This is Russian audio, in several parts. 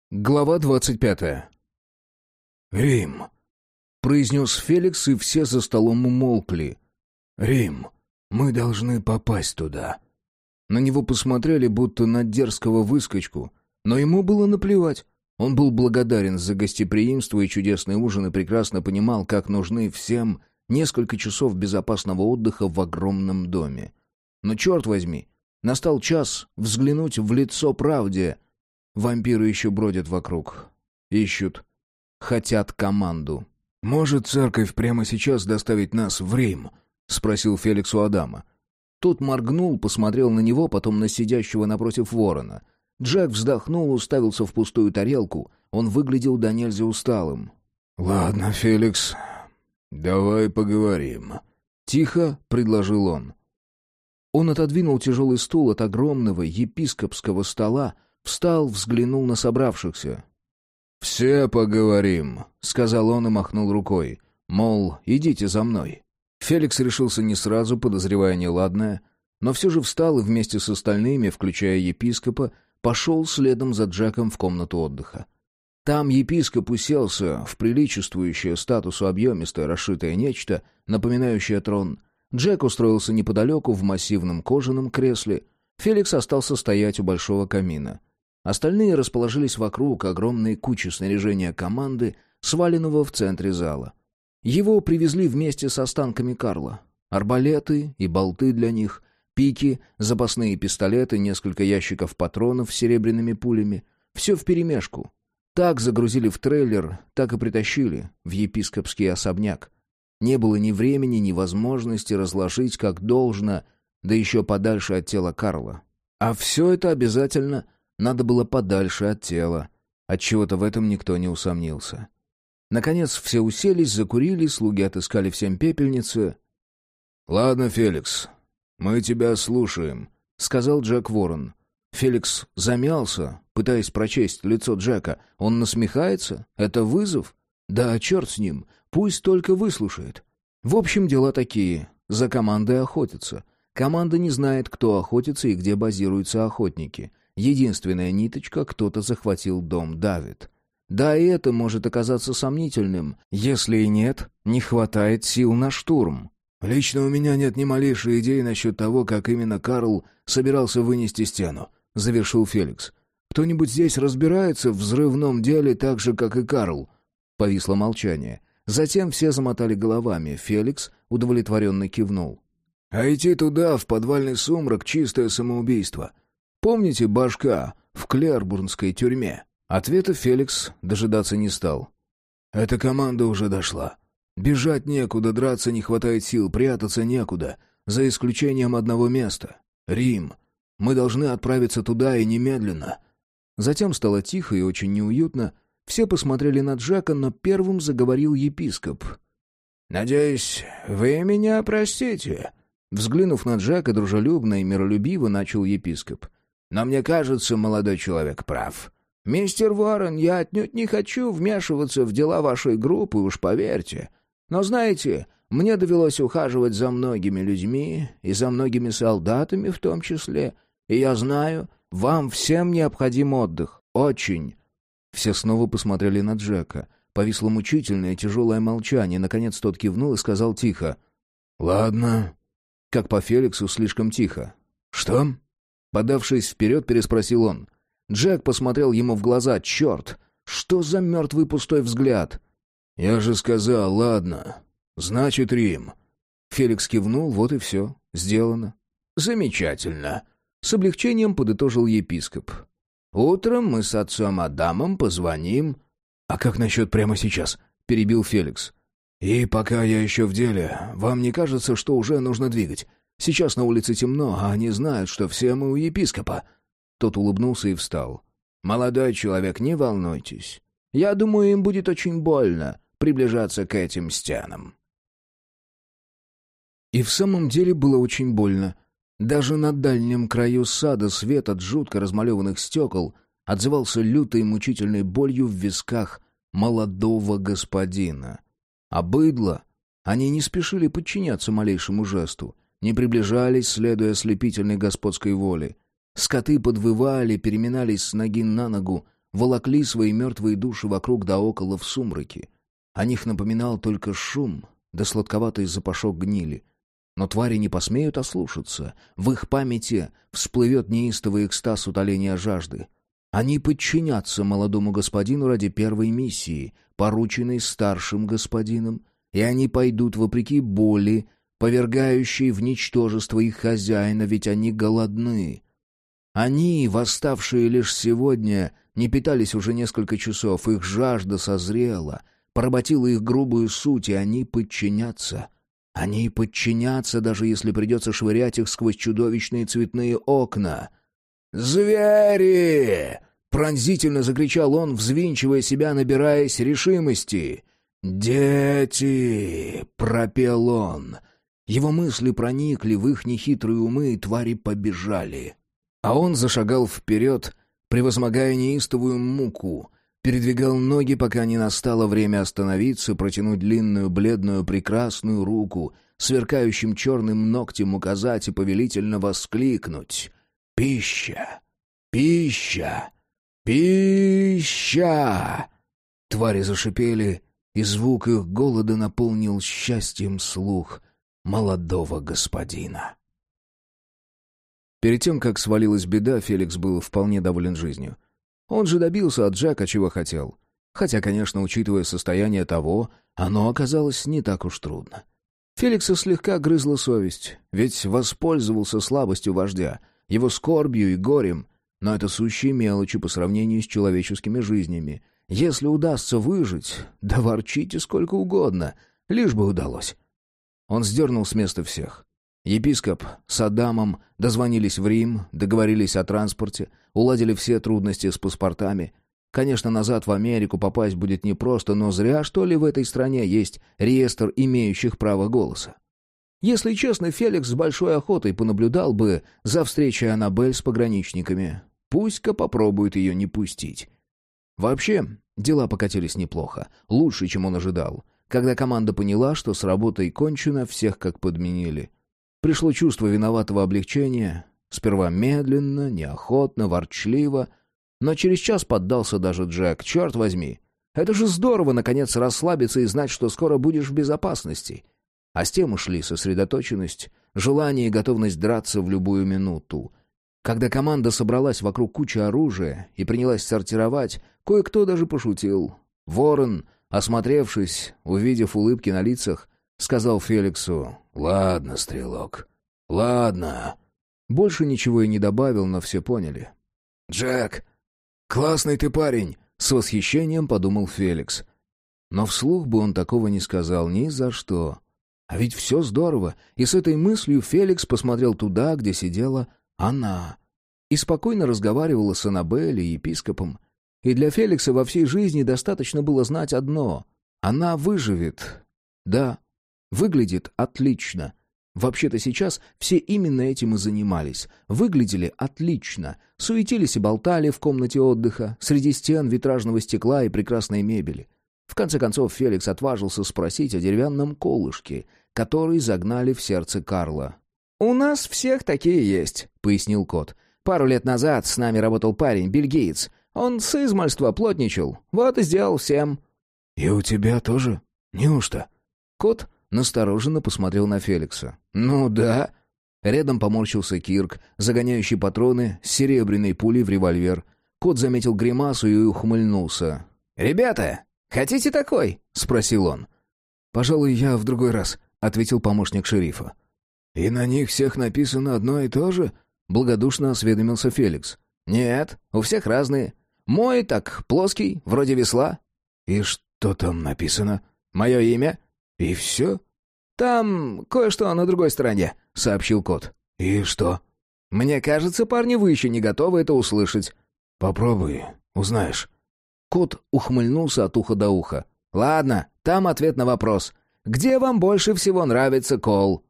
Глава 25. «Рим», — произнес Феликс, и все за столом умолкли. «Рим, мы должны попасть туда». На него посмотрели, будто на дерзкого выскочку, но ему было наплевать. Он был благодарен за гостеприимство и чудесный ужин и прекрасно понимал, как нужны всем несколько часов безопасного отдыха в огромном доме. Но, черт возьми, настал час взглянуть в лицо правде. Вампиры еще бродят вокруг. Ищут. Хотят команду. «Может, церковь прямо сейчас доставить нас в Рим?» — спросил Феликс у Адама. Тот моргнул, посмотрел на него, потом на сидящего напротив ворона. Джек вздохнул, уставился в пустую тарелку. Он выглядел до нельзя усталым. «Ладно, Феликс, давай поговорим», — тихо предложил он. Он отодвинул тяжелый стул от огромного епископского стола, встал, взглянул на собравшихся. «Все поговорим», — сказал он и махнул рукой. Мол, идите за мной. Феликс решился не сразу, подозревая неладное, но все же встал и вместе с остальными, включая епископа, пошел следом за Джеком в комнату отдыха. Там епископ уселся в приличествующее статусу объемистое расшитое нечто, напоминающее трон. Джек устроился неподалеку в массивном кожаном кресле. Феликс остался стоять у большого камина. Остальные расположились вокруг огромной кучи снаряжения команды, сваленного в центре зала. Его привезли вместе с останками Карла. Арбалеты и болты для них, пики, запасные пистолеты, несколько ящиков патронов с серебряными пулями. Все вперемешку. Так загрузили в трейлер, так и притащили в епископский особняк. Не было ни времени, ни возможности разложить как должно, да еще подальше от тела Карла. А все это обязательно надо было подальше от тела. Отчего-то в этом никто не усомнился. Наконец все уселись, закурили, слуги отыскали всем пепельницы. «Ладно, Феликс, мы тебя слушаем», — сказал Джек Ворон. Феликс замялся, пытаясь прочесть лицо Джека. Он насмехается? Это вызов? Да черт с ним, пусть только выслушает. В общем, дела такие. За командой охотятся. Команда не знает, кто охотится и где базируются охотники. Единственная ниточка — кто-то захватил дом Давид. Да, и это может оказаться сомнительным. Если и нет, не хватает сил на штурм. «Лично у меня нет ни малейшей идеи насчет того, как именно Карл собирался вынести стену», — завершил Феликс. «Кто-нибудь здесь разбирается в взрывном деле так же, как и Карл?» Повисло молчание. Затем все замотали головами. Феликс удовлетворенно кивнул. «А идти туда, в подвальный сумрак, чистое самоубийство. Помните Башка в Клербурнской тюрьме?» Ответа Феликс дожидаться не стал. «Эта команда уже дошла. Бежать некуда, драться не хватает сил, прятаться некуда, за исключением одного места — Рим. Мы должны отправиться туда и немедленно». Затем стало тихо и очень неуютно. Все посмотрели на Джека, но первым заговорил епископ. «Надеюсь, вы меня простите?» Взглянув на Джека дружелюбно и миролюбиво, начал епископ. «Но мне кажется, молодой человек прав. Мистер Уоррен, я отнюдь не хочу вмешиваться в дела вашей группы, уж поверьте. Но знаете, мне довелось ухаживать за многими людьми и за многими солдатами в том числе, и я знаю, вам всем необходим отдых. Очень». Все снова посмотрели на Джека. Повисло мучительное тяжелое молчание. Наконец тот кивнул и сказал тихо. «Ладно». Как по Феликсу, слишком тихо. «Что?» Подавшись вперед, переспросил он. Джек посмотрел ему в глаза. «Черт! Что за мертвый пустой взгляд?» «Я же сказал, ладно. Значит, Рим». Феликс кивнул, вот и все. Сделано. «Замечательно», — с облегчением подытожил епископ. «Утром мы с отцом Адамом позвоним». «А как насчет прямо сейчас?» — перебил Феликс. «И пока я еще в деле, вам не кажется, что уже нужно двигать? Сейчас на улице темно, а они знают, что все мы у епископа». Тот улыбнулся и встал. «Молодой человек, не волнуйтесь. Я думаю, им будет очень больно приближаться к этим стенам». И в самом деле было очень больно. Даже на дальнем краю сада свет от жутко размалеванных стекол отзывался лютой мучительной болью в висках молодого господина. А быдло, они не спешили подчиняться малейшему жесту, не приближались, следуя ослепительной господской воле. Скоты подвывали, переминались с ноги на ногу, волокли свои мертвые души вокруг да около в сумраке. О них напоминал только шум да сладковатый запашок гнили. Но твари не посмеют ослушаться. В их памяти всплывет неистовый экстаз утоления жажды. Они подчинятся молодому господину ради первой миссии, порученной старшим господином, и они пойдут вопреки боли, повергающей в ничтожество их хозяина, ведь они голодны. Они, восставшие лишь сегодня, не питались уже несколько часов, их жажда созрела, поработила их грубую суть, и они подчинятся. Они подчинятся, даже если придется швырять их сквозь чудовищные цветные окна. «Звери!» — пронзительно закричал он, взвинчивая себя, набираясь решимости. «Дети!» — пропел он. Его мысли проникли в их нехитрые умы, и твари побежали. А он зашагал вперед, превозмогая неистовую муку, передвигал ноги, пока не настало время остановиться, протянуть длинную, бледную, прекрасную руку, сверкающим черным ногтем указать и повелительно воскликнуть: «Пища! Пища! Пища!» Твари зашипели, и звук их голода наполнил счастьем слух молодого господина. Перед тем, как свалилась беда, Феликс был вполне доволен жизнью. Он же добился от Джека, чего хотел. Хотя, конечно, учитывая состояние того, оно оказалось не так уж трудно. Феликса слегка грызла совесть, ведь воспользовался слабостью вождя, его скорбью и горем, но это сущие мелочи по сравнению с человеческими жизнями. Если удастся выжить, да ворчите сколько угодно, лишь бы удалось. Он сдернул с места всех. Епископ с Адамом дозвонились в Рим, договорились о транспорте, уладили все трудности с паспортами. Конечно, назад в Америку попасть будет непросто, но зря, что ли, в этой стране есть реестр имеющих право голоса. Если честно, Феликс с большой охотой понаблюдал бы за встречей Аннабель с пограничниками. Пусть-ка попробует ее не пустить. Вообще, дела покатились неплохо, лучше, чем он ожидал. Когда команда поняла, что с работой кончено, всех как подменили. Пришло чувство виноватого облегчения, сперва медленно, неохотно, ворчливо, но через час поддался даже Джек. Черт возьми, это же здорово, наконец, расслабиться и знать, что скоро будешь в безопасности. А с тем ушли сосредоточенность, желание и готовность драться в любую минуту. Когда команда собралась вокруг кучи оружия и принялась сортировать, кое-кто даже пошутил. Ворон, осмотревшись, увидев улыбки на лицах, сказал Феликсу: «Ладно, стрелок, ладно». Больше ничего и не добавил, но все поняли. «Джек, классный ты парень!» — с восхищением подумал Феликс. Но вслух бы он такого не сказал ни за что. А ведь все здорово, и с этой мыслью Феликс посмотрел туда, где сидела она, и спокойно разговаривала с Аннабель и епископом. И для Феликса во всей жизни достаточно было знать одно — она выживет. Да, выглядит отлично. Вообще-то сейчас все именно этим и занимались. Выглядели отлично, суетились и болтали в комнате отдыха, среди стен витражного стекла и прекрасной мебели. В конце концов Феликс отважился спросить о деревянном колышке, который загнали в сердце Карла. «У нас всех такие есть», — пояснил кот. «Пару лет назад с нами работал парень, бельгиец. Он с измальства плотничал, вот и сделал всем». «И у тебя тоже? Неужто?» Кот настороженно посмотрел на Феликса. «Ну да». Рядом поморщился Кирк, загоняющий патроны с серебряной пулей в револьвер. Кот заметил гримасу и ухмыльнулся. «Ребята, хотите такой?» — спросил он. «Пожалуй, я в другой раз», — ответил помощник шерифа. «И на них всех написано одно и то же?» — благодушно осведомился Феликс. «Нет, у всех разные. Мой так плоский, вроде весла». «И что там написано?» «Мое имя». «И все?» «Там кое-что на другой стороне», — сообщил кот. «И что?» «Мне кажется, парни, вы еще не готовы это услышать». «Попробуй, узнаешь». Кот ухмыльнулся от уха до уха. «Ладно, там ответ на вопрос. Где вам больше всего нравится Кол?»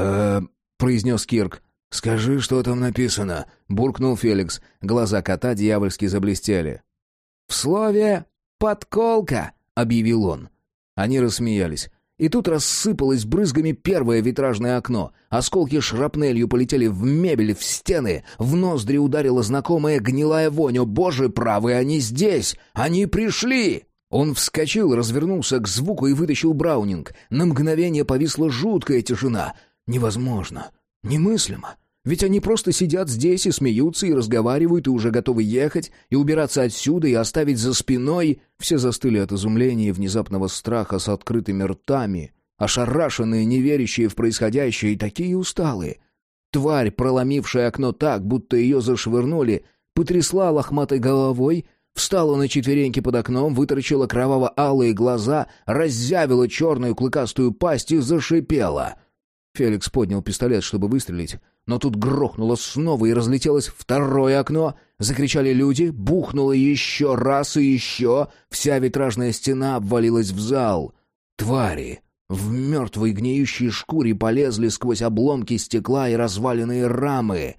произнес Кирк. «Скажи, что там написано», — буркнул Феликс. Глаза кота дьявольски заблестели. «В слове «подколка», — объявил он. Они рассмеялись. И тут рассыпалось брызгами первое витражное окно. Осколки шрапнелью полетели в мебель, в стены. В ноздри ударила знакомая гнилая вонь. О, боже правый, они здесь! Они пришли! Он вскочил, развернулся к звуку и вытащил Браунинг. На мгновение повисла жуткая тишина. Невозможно. Немыслимо. Ведь они просто сидят здесь и смеются, и разговаривают, и уже готовы ехать, и убираться отсюда, и оставить за спиной. Все застыли от изумления и внезапного страха с открытыми ртами, ошарашенные, неверящие в происходящее, и такие усталые. Тварь, проломившая окно так, будто ее зашвырнули, потрясла лохматой головой, встала на четвереньки под окном, вытаращила кроваво-алые глаза, раззявила черную клыкастую пасть и зашипела. Феликс поднял пистолет, чтобы выстрелить, но тут грохнуло снова и разлетелось второе окно. Закричали люди, бухнуло еще раз и еще. Вся витражная стена обвалилась в зал. Твари в мертвой гниющей шкуре полезли сквозь обломки стекла и разваленные рамы.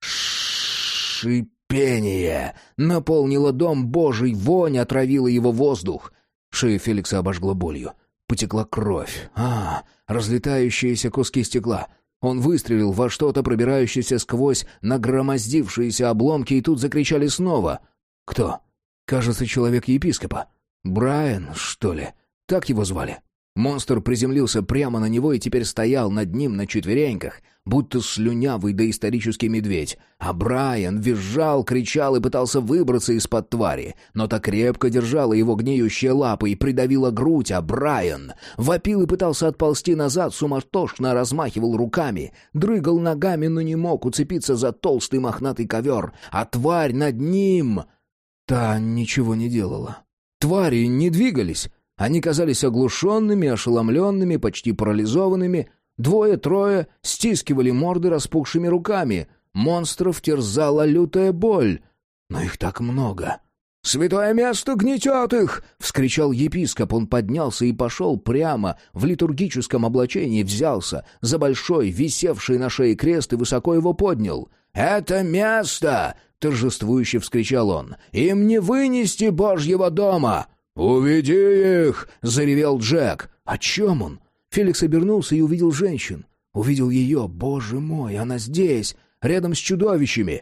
Шипение наполнило дом Божий, вонь отравила его воздух. Шею Феликса обожгло болью. Потекла кровь. Разлетающиеся куски стекла. Он выстрелил во что-то, пробирающееся сквозь нагромоздившиеся обломки, и тут закричали снова. Кто? Кажется, человек епископа. Брайан, что ли? Так его звали. Монстр приземлился прямо на него и теперь стоял над ним на четвереньках, будто слюнявый доисторический медведь. А Брайан визжал, кричал и пытался выбраться из-под твари, но та крепко держала его гниющие лапы и придавила грудь, а Брайан вопил и пытался отползти назад, суматошно размахивал руками, дрыгал ногами, но не мог уцепиться за толстый мохнатый ковер, а тварь над ним... Та ничего не делала. Твари не двигались. Они казались оглушенными, ошеломленными, почти парализованными. Двое-трое стискивали морды распухшими руками. Монстров терзала лютая боль. Но их так много. «Святое место гнетет их!» — вскричал епископ. Он поднялся и пошел прямо в литургическом облачении, взялся за большой, висевший на шее крест и высоко его поднял. «Это место!» — торжествующе вскричал он. «Им не вынести Божьего дома!» «Уведи их!» — заревел Джек. «О чем он?» Феликс обернулся и увидел женщин. Увидел ее. Боже мой, она здесь, рядом с чудовищами.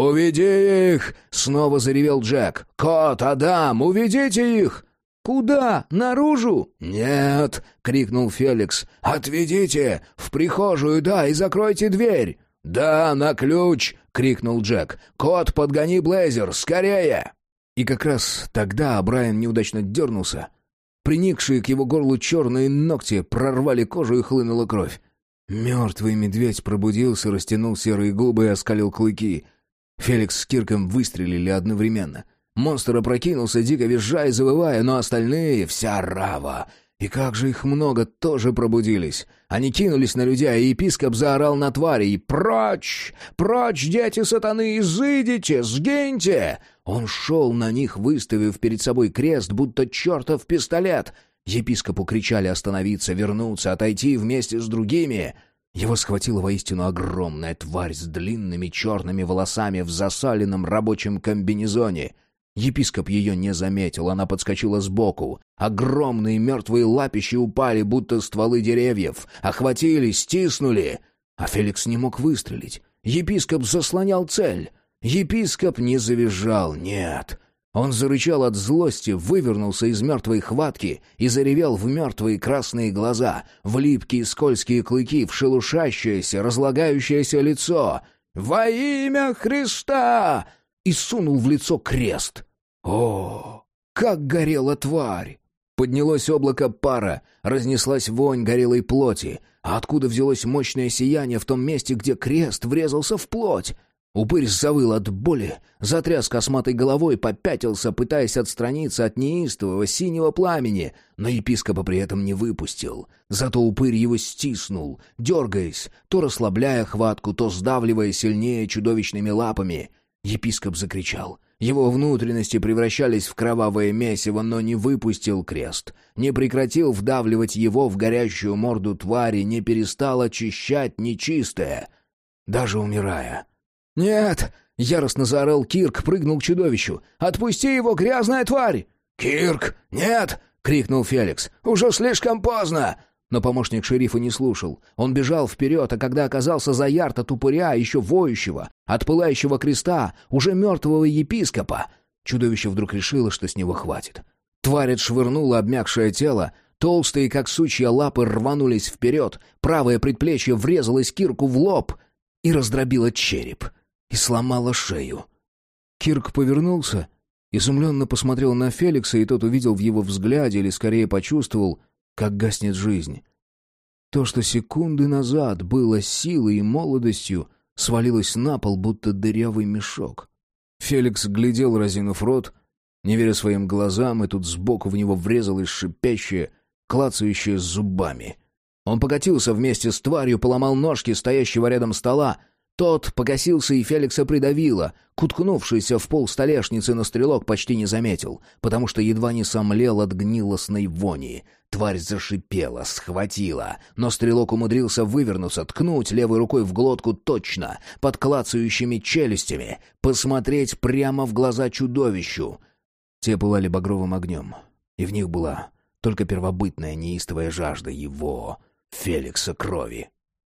«Уведи их!» — снова заревел Джек. «Кот, Адам, уведите их!» «Куда? Наружу?» «Нет!» — крикнул Феликс. «Отведите! В прихожую, да, и закройте дверь!» «Да, на ключ!» — крикнул Джек. «Кот, подгони Блейзер, скорее!» И как раз тогда Брайан неудачно дернулся. Приникшие к его горлу черные ногти прорвали кожу и хлынула кровь. Мертвый медведь пробудился, растянул серые губы и оскалил клыки. Феликс с Кирком выстрелили одновременно. Монстр опрокинулся, дико визжа и завывая, но остальные, вся рава, и как же их много, тоже пробудились. Они кинулись на людей, а епископ заорал на тварей: «Прочь! Прочь, дети сатаны, изыдите, сгиньте!» Он шел на них, выставив перед собой крест, будто чертов пистолет. Епископу кричали остановиться, вернуться, отойти вместе с другими. Его схватила воистину огромная тварь с длинными черными волосами в засаленном рабочем комбинезоне. Епископ ее не заметил, она подскочила сбоку. Огромные мертвые лапищи упали, будто стволы деревьев, охватили, стиснули. А Феликс не мог выстрелить. Епископ заслонял цель. Епископ не завизжал, нет. Он зарычал от злости, вывернулся из мертвой хватки и заревел в мертвые красные глаза, в липкие скользкие клыки, в шелушащееся, разлагающееся лицо. «Во имя Христа!» И сунул в лицо крест. О, как горела тварь! Поднялось облако пара, разнеслась вонь горелой плоти. А откуда взялось мощное сияние в том месте, где крест врезался в плоть? Упырь завыл от боли, затряс косматой головой, попятился, пытаясь отстраниться от неистового синего пламени, но епископа при этом не выпустил. Зато упырь его стиснул, дергаясь, то расслабляя хватку, то сдавливая сильнее чудовищными лапами. Епископ закричал. Его внутренности превращались в кровавое месиво, но не выпустил крест, не прекратил вдавливать его в горящую морду твари, не перестал очищать нечистое, даже умирая. «Нет!» — яростно заорал Кирк, прыгнул к чудовищу. «Отпусти его, грязная тварь!» «Кирк, нет!» — крикнул Феликс. «Уже слишком поздно!» Но помощник шерифа не слушал. Он бежал вперед, а когда оказался за ярд от упыря, еще воющего, от пылающего креста, уже мертвого епископа, чудовище вдруг решило, что с него хватит. Тварь отшвырнула обмякшее тело, толстые, как сучья лапы, рванулись вперед, правое предплечье врезалось Кирку в лоб и раздробило череп, и сломало шею. Кирк повернулся, изумленно посмотрел на Феликса, и тот увидел в его взгляде, или скорее почувствовал, как гаснет жизнь. То, что секунды назад было силой и молодостью, свалилось на пол, будто дырявый мешок. Феликс глядел, разинув рот, не веря своим глазам, и тут сбоку в него врезалось шипящее, клацающее зубами. Он покатился вместе с тварью, поломал ножки стоящего рядом стола. Тот покосился, и Феликса придавило. Уткнувшийся в пол столешницы, но стрелок почти не заметил, потому что едва не сомлел от гнилостной вони. Тварь зашипела, схватила, но стрелок умудрился вывернуться, ткнуть левой рукой в глотку точно, под клацающими челюстями, посмотреть прямо в глаза чудовищу. Те пылали багровым огнем, и в них была только первобытная неистовая жажда его, Феликса, крови.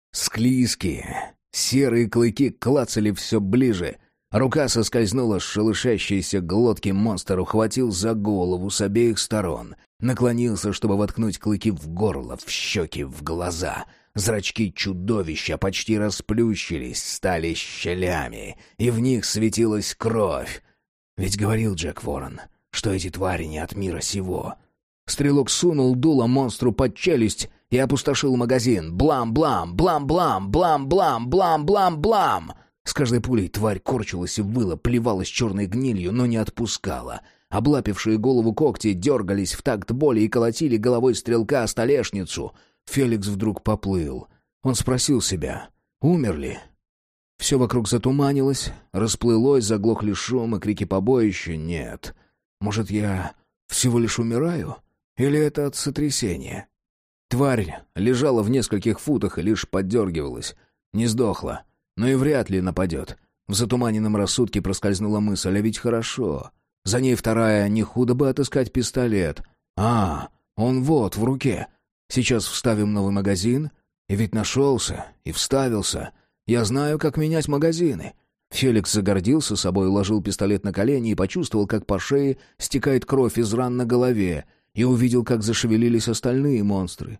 Склизкие, серые клыки клацали все ближе. Рука соскользнула с шелушащейся глотки, монстр ухватил за голову с обеих сторон. Наклонился, чтобы воткнуть клыки в горло, в щеки, в глаза. Зрачки чудовища почти расплющились, стали щелями, и в них светилась кровь. Ведь говорил Джек Ворон, что эти твари не от мира сего. Стрелок сунул дуло монстру под челюсть и опустошил магазин. Блам-блам, блам-блам, блам-блам, блам-блам-блам. С каждой пулей тварь корчилась и выла, плевалась черной гнилью, но не отпускала. Облапившие голову когти дергались в такт боли и колотили головой стрелка о столешницу. Феликс вдруг поплыл. Он спросил себя, умер ли? Все вокруг затуманилось, расплылось, заглохли шум и крики побоища. Нет. Может, я всего лишь умираю? Или это от сотрясения? Тварь лежала в нескольких футах и лишь поддергивалась. Не сдохла, но и вряд ли нападет. В затуманенном рассудке проскользнула мысль, а ведь хорошо. За ней вторая, не худо бы отыскать пистолет. Он вот, в руке. Сейчас вставим новый магазин. И ведь нашелся, и вставился. Я знаю, как менять магазины. Феликс загордился собой, уложил пистолет на колени и почувствовал, как по шее стекает кровь из ран на голове, и увидел, как зашевелились остальные монстры.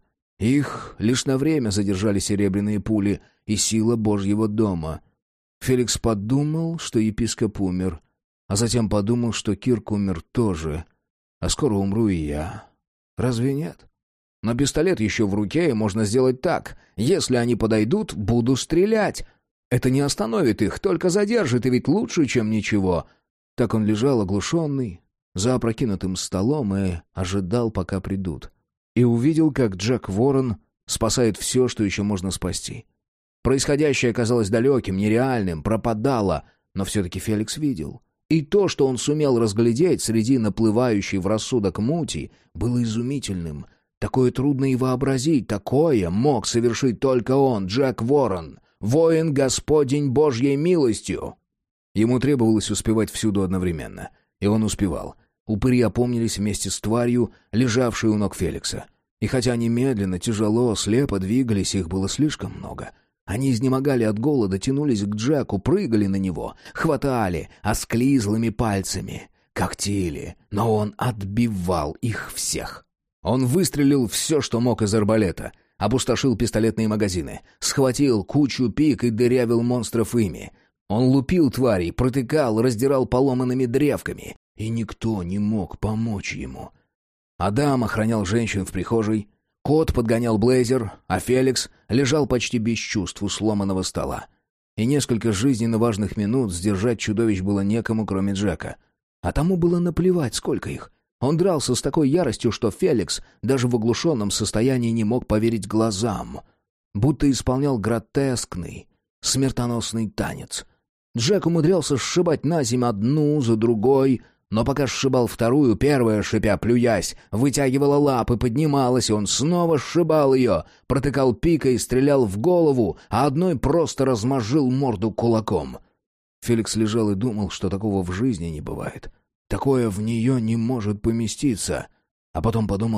Их лишь на время задержали серебряные пули и сила Божьего дома. Феликс подумал, что епископ умер, а затем подумал, что Кирк умер тоже, а скоро умру и я. Разве нет? Но пистолет еще в руке, и можно сделать так. Если они подойдут, буду стрелять. Это не остановит их, только задержит, и ведь лучше, чем ничего. Так он лежал оглушенный, за опрокинутым столом, и ожидал, пока придут. И увидел, как Джек Ворон спасает все, что еще можно спасти. Происходящее казалось далеким, нереальным, пропадало, но все-таки Феликс видел. И то, что он сумел разглядеть среди наплывающей в рассудок мути, было изумительным. Такое трудно и вообразить, такое мог совершить только он, Джек Ворон, воин Господень Божьей милостью. Ему требовалось успевать всюду одновременно, и он успевал. Упыри опомнились вместе с тварью, лежавшей у ног Феликса. И хотя они медленно, тяжело, слепо двигались, их было слишком много. Они изнемогали от голода, тянулись к Джеку, прыгали на него, хватали осклизлыми пальцами, когтили, но он отбивал их всех. Он выстрелил все, что мог из арбалета, опустошил пистолетные магазины, схватил кучу пик и дырявил монстров ими. Он лупил тварей, протыкал, раздирал поломанными древками, и никто не мог помочь ему. Адам охранял женщин в прихожей, кот подгонял Блейзер, а Феликс лежал почти без чувств у сломанного стола. И несколько жизненно важных минут сдержать чудовищ было некому, кроме Джека. А тому было наплевать, сколько их. Он дрался с такой яростью, что Феликс даже в оглушенном состоянии не мог поверить глазам. Будто исполнял гротескный, смертоносный танец. Джек умудрялся сшибать на землю одну за другой, но пока сшибал вторую, первая, шипя, плюясь, вытягивала лапы, поднималась, и он снова сшибал ее, протыкал пикой, стрелял в голову, а одной просто размозжил морду кулаком. Феликс лежал и думал, что такого в жизни не бывает. Такое в нее не может поместиться. А потом подумал,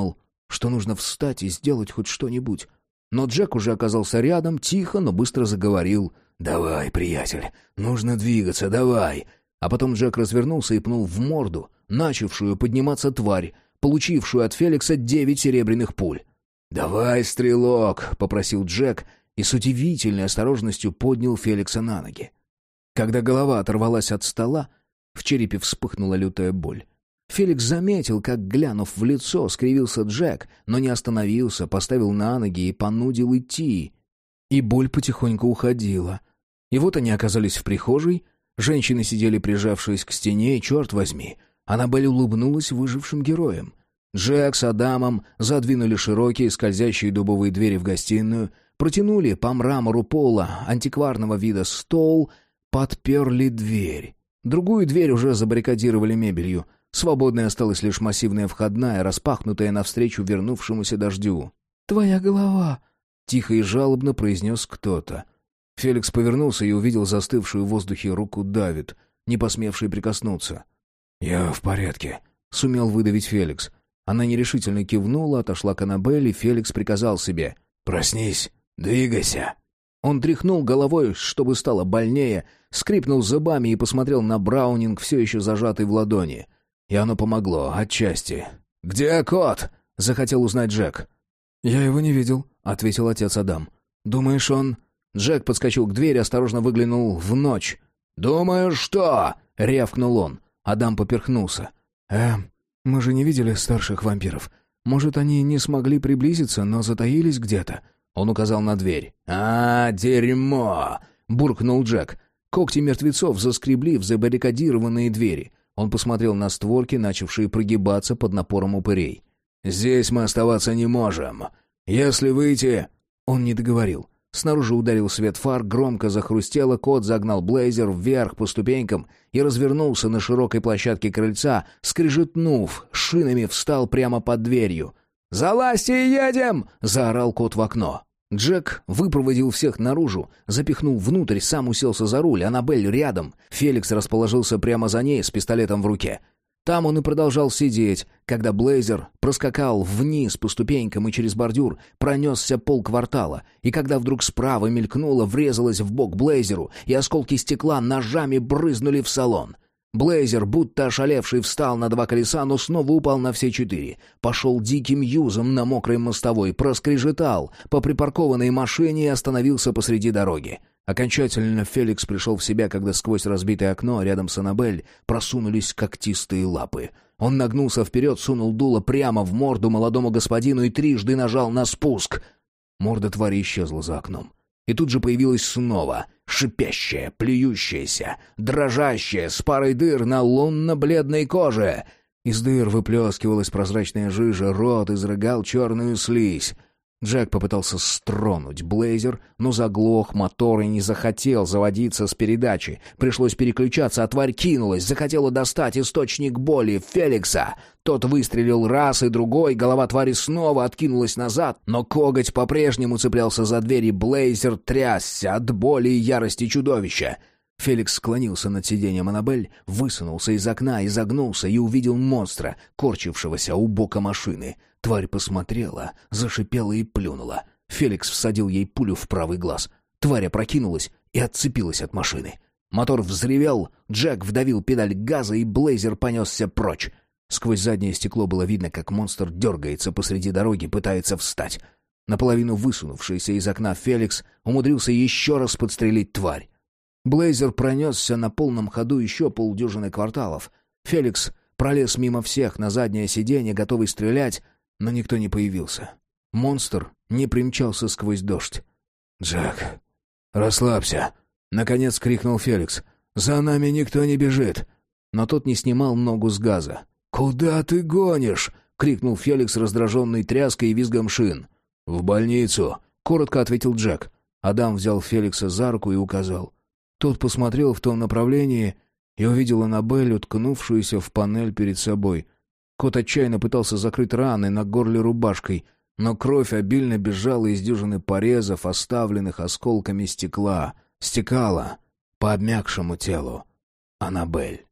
что нужно встать и сделать хоть что-нибудь. Но Джек уже оказался рядом, тихо, но быстро заговорил. «Давай, приятель, нужно двигаться, давай!» А потом Джек развернулся и пнул в морду начавшую подниматься тварь, получившую от Феликса 9 серебряных пуль. «Давай, стрелок!» — попросил Джек и с удивительной осторожностью поднял Феликса на ноги. Когда голова оторвалась от стола, в черепе вспыхнула лютая боль. Феликс заметил, как, глянув в лицо, скривился Джек, но не остановился, поставил на ноги и понудил идти. И боль потихоньку уходила. И вот они оказались в прихожей. Женщины сидели, прижавшись к стене, и, черт возьми, Аннабель улыбнулась выжившим героям. Джек с Адамом задвинули широкие скользящие дубовые двери в гостиную, протянули по мрамору пола антикварного вида стол, подперли дверь. Другую дверь уже забаррикадировали мебелью. Свободной осталась лишь массивная входная, распахнутая навстречу вернувшемуся дождю. «Твоя голова!» — тихо и жалобно произнес кто-то. Феликс повернулся и увидел застывшую в воздухе руку Давид, не посмевший прикоснуться. «Я в порядке», — сумел выдавить Феликс. Она нерешительно кивнула, отошла к Аннабель, и Феликс приказал себе: «Проснись, двигайся». Он тряхнул головой, чтобы стало больнее, скрипнул зубами и посмотрел на Браунинг, все еще зажатый в ладони. И оно помогло, отчасти. «Где кот?» — захотел узнать Джек. «Я его не видел», — ответил отец Адам. «Думаешь, он...» Джек подскочил к двери, осторожно выглянул в ночь. «Думаю, что?» — рявкнул он. Адам поперхнулся. Мы же не видели старших вампиров. Может, они не смогли приблизиться, но затаились где-то?» Он указал на дверь. Дерьмо!» — буркнул Джек. Когти мертвецов заскребли в забаррикадированные двери. Он посмотрел на створки, начавшие прогибаться под напором упырей. «Здесь мы оставаться не можем. Если выйти...» Он не договорил. Снаружи ударил свет фар, громко захрустело, кот загнал Блейзер вверх по ступенькам и развернулся на широкой площадке крыльца, скрежетнув, шинами встал прямо под дверью. «Залазьте и едем!» — заорал кот в окно. Джек выпроводил всех наружу, запихнул внутрь, сам уселся за руль, Аннабель рядом. Феликс расположился прямо за ней с пистолетом в руке. Там он и продолжал сидеть, когда Блейзер проскакал вниз по ступенькам и через бордюр пронесся полквартала, и когда вдруг справа мелькнуло, врезалось в бок Блейзеру, и осколки стекла ножами брызнули в салон. Блейзер, будто ошалевший, встал на 2 колеса, но снова упал на все 4. Пошел диким юзом на мокрой мостовой, проскрежетал по припаркованной машине и остановился посреди дороги. Окончательно Феликс пришел в себя, когда сквозь разбитое окно рядом с Аннабель просунулись когтистые лапы. Он нагнулся вперед, сунул дуло прямо в морду молодому господину и трижды нажал на спуск. Морда твари исчезла за окном. И тут же появилась снова, шипящая, плюющаяся, дрожащая, с парой дыр на лунно-бледной коже. Из дыр выплескивалась прозрачная жижа, рот изрыгал черную слизь. Джек попытался стронуть Блейзер, но заглох мотор и не захотел заводиться с передачи. Пришлось переключаться, а тварь кинулась, захотела достать источник боли Феликса. Тот выстрелил раз и другой, голова твари снова откинулась назад, но коготь по-прежнему цеплялся за дверь, и Блейзер трясся от боли и ярости чудовища. Феликс склонился над сиденьем Аннабель, высунулся из окна, изогнулся и увидел монстра, корчившегося у бока машины. Тварь посмотрела, зашипела и плюнула. Феликс всадил ей пулю в правый глаз. Тварь опрокинулась и отцепилась от машины. Мотор взревел, Джек вдавил педаль газа, и Блейзер понесся прочь. Сквозь заднее стекло было видно, как монстр дергается посреди дороги, пытается встать. Наполовину высунувшийся из окна Феликс умудрился еще раз подстрелить тварь. Блейзер пронесся на полном ходу еще полдюжины кварталов. Феликс пролез мимо всех на заднее сиденье, готовый стрелять, но никто не появился. Монстр не примчался сквозь дождь. «Джек, расслабься!» — наконец крикнул Феликс. «За нами никто не бежит!» Но тот не снимал ногу с газа. «Куда ты гонишь?» — крикнул Феликс, раздраженный тряской и визгом шин. «В больницу!» — коротко ответил Джек. Адам взял Феликса за руку и указал. Тот посмотрел в том направлении и увидел Аннабель, уткнувшуюся в панель перед собой. Кот отчаянно пытался закрыть раны на горле рубашкой, но кровь обильно бежала из дюжины порезов, оставленных осколками стекла, стекала по обмякшему телу Аннабель.